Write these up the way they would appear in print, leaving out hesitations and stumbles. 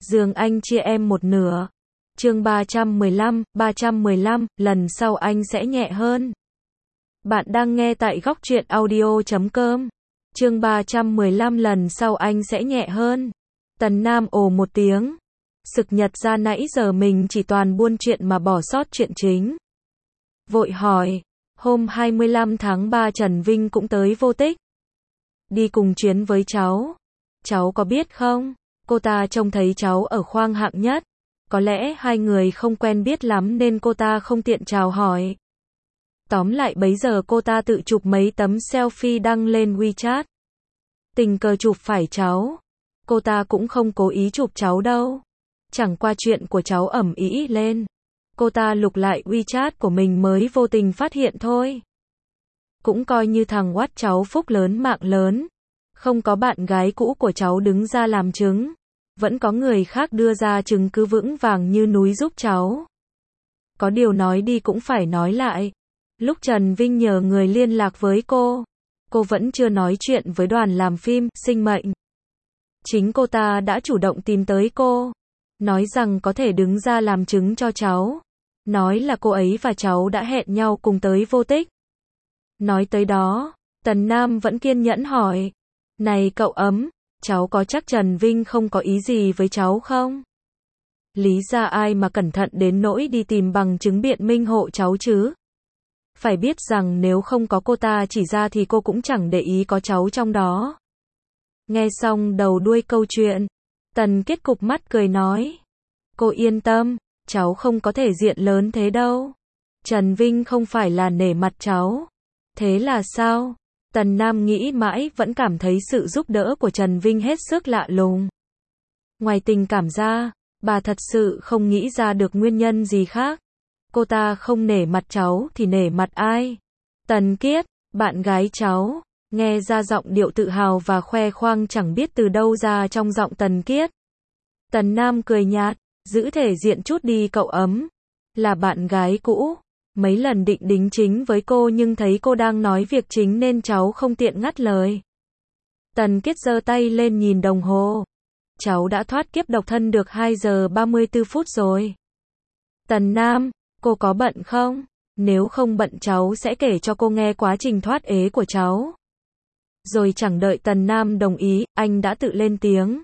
giường anh chia em một nửa. Chương 315, lần sau anh sẽ nhẹ hơn. Bạn đang nghe tại góc truyện audio.com. Chương 315, lần sau anh sẽ nhẹ hơn. Tần Nam ồ một tiếng. Sực nhật ra nãy giờ mình chỉ toàn buôn chuyện mà bỏ sót chuyện chính. Vội hỏi, hôm 25 tháng 3 Trần Vinh cũng tới Vô Tích. Đi cùng chuyến với cháu. Cháu có biết không? Cô ta trông thấy cháu ở khoang hạng nhất. Có lẽ hai người không quen biết lắm nên cô ta không tiện chào hỏi. Tóm lại bấy giờ cô ta tự chụp mấy tấm selfie đăng lên WeChat. Tình cờ chụp phải cháu. Cô ta cũng không cố ý chụp cháu đâu. Chẳng qua chuyện của cháu ầm ĩ lên. Cô ta lục lại WeChat của mình mới vô tình phát hiện thôi. Cũng coi như thằng oát cháu phúc lớn mạng lớn. Không có bạn gái cũ của cháu đứng ra làm chứng. Vẫn có người khác đưa ra chứng cứ vững vàng như núi giúp cháu. Có điều nói đi cũng phải nói lại. Lúc Trần Vinh nhờ người liên lạc với cô vẫn chưa nói chuyện với đoàn làm phim Sinh Mệnh. Chính cô ta đã chủ động tìm tới cô. Nói rằng có thể đứng ra làm chứng cho cháu. Nói là cô ấy và cháu đã hẹn nhau cùng tới Vô Tích. Nói tới đó, Tần Nam vẫn kiên nhẫn hỏi. Này cậu Ấm, cháu có chắc Trần Vinh không có ý gì với cháu không? Lý ra ai mà cẩn thận đến nỗi đi tìm bằng chứng biện minh hộ cháu chứ? Phải biết rằng nếu không có cô ta chỉ ra thì cô cũng chẳng để ý có cháu trong đó. Nghe xong đầu đuôi câu chuyện, Tần Kết cụp mắt cười nói. Cô yên tâm, cháu không có thể diện lớn thế đâu. Trần Vinh không phải là nể mặt cháu. Thế là sao? Tần Nam nghĩ mãi vẫn cảm thấy sự giúp đỡ của Trần Vinh hết sức lạ lùng. Ngoài tình cảm ra, bà thật sự không nghĩ ra được nguyên nhân gì khác. Cô ta không nể mặt cháu thì nể mặt ai? Tần Kiết, bạn gái cháu, nghe ra giọng điệu tự hào và khoe khoang chẳng biết từ đâu ra trong giọng Tần Kiết. Tần Nam cười nhạt, giữ thể diện chút đi cậu Ấm. Là bạn gái cũ. Mấy lần định đính chính với cô nhưng thấy cô đang nói việc chính nên cháu không tiện ngắt lời. Tần Kiết giơ tay lên nhìn đồng hồ. Cháu đã thoát kiếp độc thân được 2 giờ 34 phút rồi. Tần Nam, cô có bận không? Nếu không bận cháu sẽ kể cho cô nghe quá trình thoát ế của cháu. Rồi chẳng đợi Tần Nam đồng ý, anh đã tự lên tiếng.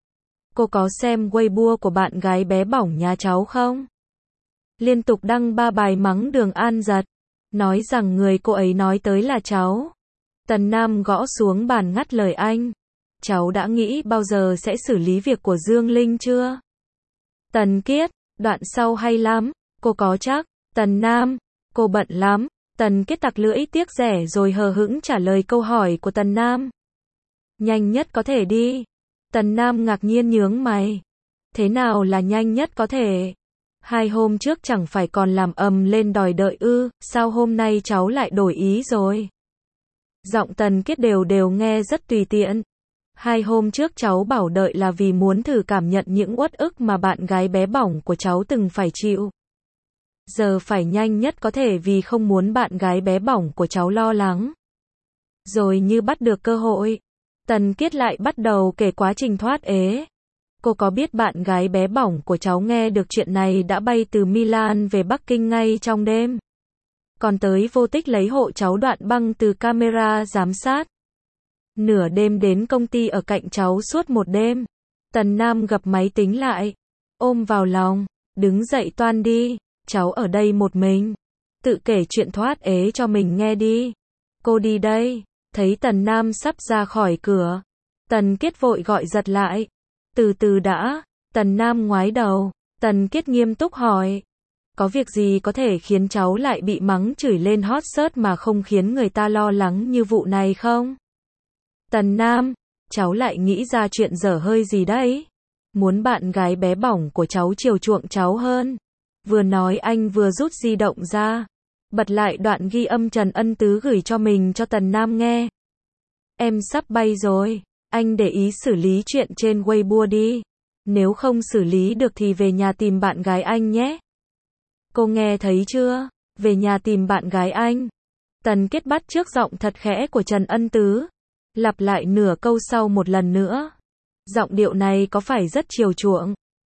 Cô có xem Weibo của bạn gái bé bỏng nhà cháu không? Liên tục đăng 3 bài mắng Đường An Giật. Nói rằng người cô ấy nói tới là cháu. Tần Nam gõ xuống bàn ngắt lời anh. Cháu đã nghĩ bao giờ sẽ xử lý việc của Dương Linh chưa? Tần Kiết, đoạn sau hay lắm. Cô có chắc? Tần Nam, cô bận lắm. Tần Kiết tặc lưỡi tiếc rẻ rồi hờ hững trả lời câu hỏi của Tần Nam. Nhanh nhất có thể đi. Tần Nam ngạc nhiên nhướng mày. Thế nào là nhanh nhất có thể? 2 hôm trước chẳng phải còn làm ầm lên đòi đợi ư, sao hôm nay cháu lại đổi ý rồi? Giọng Tần Kiết đều nghe rất tùy tiện. 2 hôm trước cháu bảo đợi là vì muốn thử cảm nhận những uất ức mà bạn gái bé bỏng của cháu từng phải chịu. Giờ phải nhanh nhất có thể vì không muốn bạn gái bé bỏng của cháu lo lắng. Rồi như bắt được cơ hội, Tần Kiết lại bắt đầu kể quá trình thoát ế. Cô có biết bạn gái bé bỏng của cháu nghe được chuyện này đã bay từ Milan về Bắc Kinh ngay trong đêm. Còn tới Vô Tích lấy hộ cháu đoạn băng từ camera giám sát. Nửa đêm đến công ty ở cạnh cháu suốt một đêm. Tần Nam gập máy tính lại, ôm vào lòng, đứng dậy toan đi. Cháu ở đây một mình. Tự kể chuyện thoát ế cho mình nghe đi. Cô đi đây. Thấy Tần Nam sắp ra khỏi cửa. Tần Kiết vội gọi giật lại. Từ từ đã. Tần Nam ngoái đầu. Tần Kiết nghiêm túc hỏi. Có việc gì có thể khiến cháu lại bị mắng chửi lên hot search mà không khiến người ta lo lắng như vụ này không? Tần Nam, cháu lại nghĩ ra chuyện dở hơi gì đấy? Muốn bạn gái bé bỏng của cháu chiều chuộng cháu hơn. Vừa nói anh vừa rút di động ra. Bật lại đoạn ghi âm Trần Ân Tứ gửi cho mình cho Tần Nam nghe. Em sắp bay rồi. Anh để ý xử lý chuyện trên Weibo đi. Nếu không xử lý được thì về nhà tìm bạn gái anh nhé. Cô nghe thấy chưa? Về nhà tìm bạn gái anh. Tần Kết bắt trước giọng thật khẽ của Trần Ân Tứ. Lặp lại nửa câu sau một lần nữa. Giọng điệu này có phải rất chiều chuộng?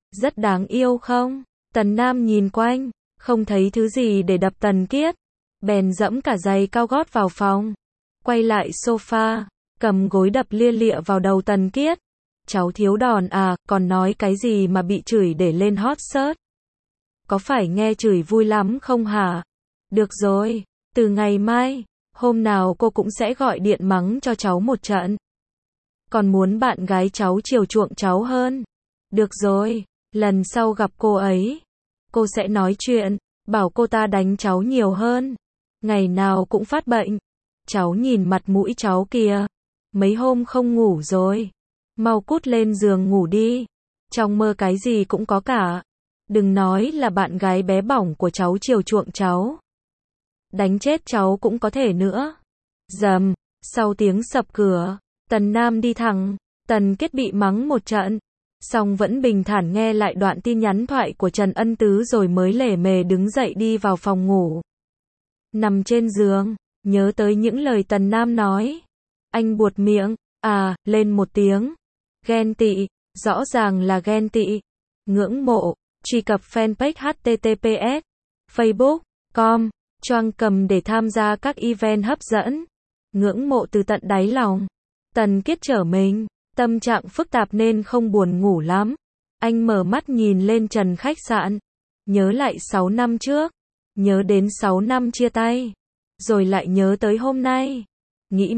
Rất đáng yêu không? Tần Nam nhìn quanh, không thấy thứ gì để đập Tần Kiết, bèn dẫm cả giày cao gót vào phòng, quay lại sofa, cầm gối đập lia lịa vào đầu Tần Kiết. Cháu thiếu đòn à, còn nói cái gì mà bị chửi để lên hot search? Có phải nghe chửi vui lắm không hả? Được rồi, từ ngày mai, hôm nào cô cũng sẽ gọi điện mắng cho cháu một trận. Còn muốn bạn gái cháu chiều chuộng cháu hơn. Được rồi, lần sau gặp cô ấy, cô sẽ nói chuyện, bảo cô ta đánh cháu nhiều hơn. Ngày nào cũng phát bệnh. Cháu nhìn mặt mũi cháu kìa. Mấy hôm không ngủ rồi. Mau cút lên giường ngủ đi. Trong mơ cái gì cũng có cả. Đừng nói là bạn gái bé bỏng của cháu chiều chuộng cháu. Đánh chết cháu cũng có thể nữa. Rầm, sau tiếng sập cửa, Tần Nam đi thẳng, Tần Kiết bị mắng một trận, song vẫn bình thản nghe lại đoạn tin nhắn thoại của Trần Ân Tứ rồi mới lề mề đứng dậy đi vào phòng ngủ. Nằm trên giường, nhớ tới những lời Tần Nam nói. Anh buột miệng, lên một tiếng. Ghen tị, rõ ràng là ghen tị. Ngưỡng mộ, truy cập fanpage https facebook.com Choang cầm để tham gia các event hấp dẫn. Ngưỡng mộ từ tận đáy lòng. Tần Kiết trở mình, tâm trạng phức tạp nên không buồn ngủ lắm. Anh mở mắt nhìn lên trần khách sạn. Nhớ lại 6 năm trước. Nhớ đến 6 năm chia tay. Rồi lại nhớ tới hôm nay. Nghĩ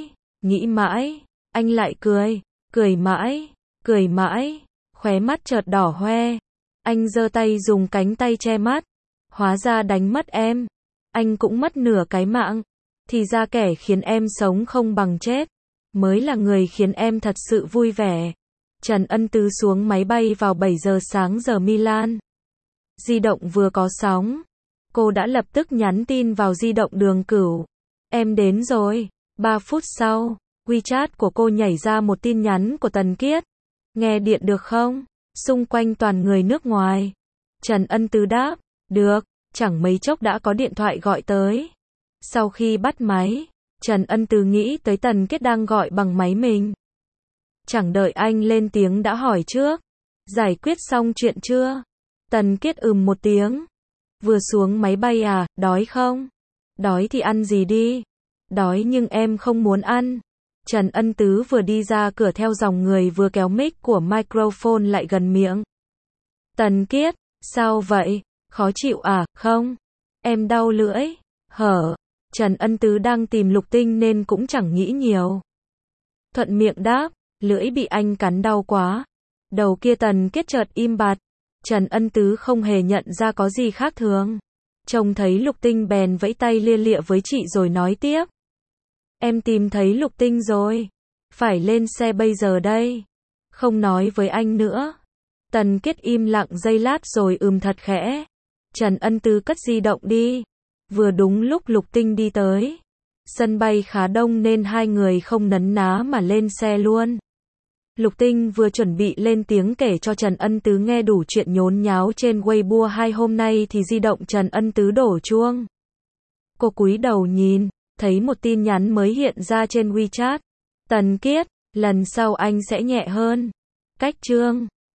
mãi, anh lại cười. Cười mãi, khóe mắt chợt đỏ hoe. Anh giơ tay dùng cánh tay che mắt. Hóa ra đánh mất em. Anh cũng mất nửa cái mạng. Thì ra kẻ khiến em sống không bằng chết mới là người khiến em thật sự vui vẻ. Trần Ân Tứ xuống máy bay vào 7 giờ sáng giờ Milan. Di động vừa có sóng. Cô đã lập tức nhắn tin vào di động Đường Cửu. Em đến rồi. 3 phút sau, WeChat của cô nhảy ra một tin nhắn của Tần Kiết. Nghe điện được không? Xung quanh toàn người nước ngoài. Trần Ân Tứ đáp, được, chẳng mấy chốc đã có điện thoại gọi tới. Sau khi bắt máy, Trần Ân Tứ nghĩ tới Tần Kiết đang gọi bằng máy mình. Chẳng đợi anh lên tiếng đã hỏi trước. Giải quyết xong chuyện chưa? Tần Kiết một tiếng. Vừa xuống máy bay à, đói không? Đói thì ăn gì đi? Đói nhưng em không muốn ăn. Trần Ân Tứ vừa đi ra cửa theo dòng người vừa kéo mic của microphone lại gần miệng. Tần Kiết, sao vậy? Khó chịu à? Không. Em đau lưỡi. Hở. Trần Ân Tứ đang tìm Lục Tinh nên cũng chẳng nghĩ nhiều. Thuận miệng đáp, lưỡi bị anh cắn đau quá. Đầu kia Tần Kiết chợt im bặt. Trần Ân Tứ không hề nhận ra có gì khác thường. Trông thấy Lục Tinh bèn vẫy tay lia lịa với chị rồi nói tiếp. Em tìm thấy Lục Tinh rồi. Phải lên xe bây giờ đây. Không nói với anh nữa. Tần Kiết im lặng giây lát rồi thật khẽ. Trần Ân Tứ cất di động đi. Vừa đúng lúc Lục Tinh đi tới. Sân bay khá đông nên hai người không nấn ná mà lên xe luôn. Lục Tinh vừa chuẩn bị lên tiếng kể cho Trần Ân Tứ nghe đủ chuyện nhốn nháo trên Weibo 2 hôm nay thì di động Trần Ân Tứ đổ chuông. Cô cúi đầu nhìn, thấy một tin nhắn mới hiện ra trên WeChat. Tần Kiết, lần sau anh sẽ nhẹ hơn. Cách chương